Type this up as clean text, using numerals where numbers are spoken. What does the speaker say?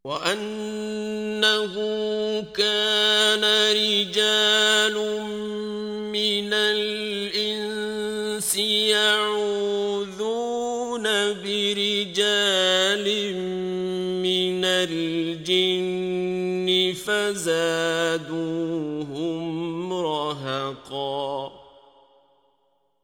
وأنه كان رجال من الإنس يعوذون برجال من الجن فزادوهم رهقا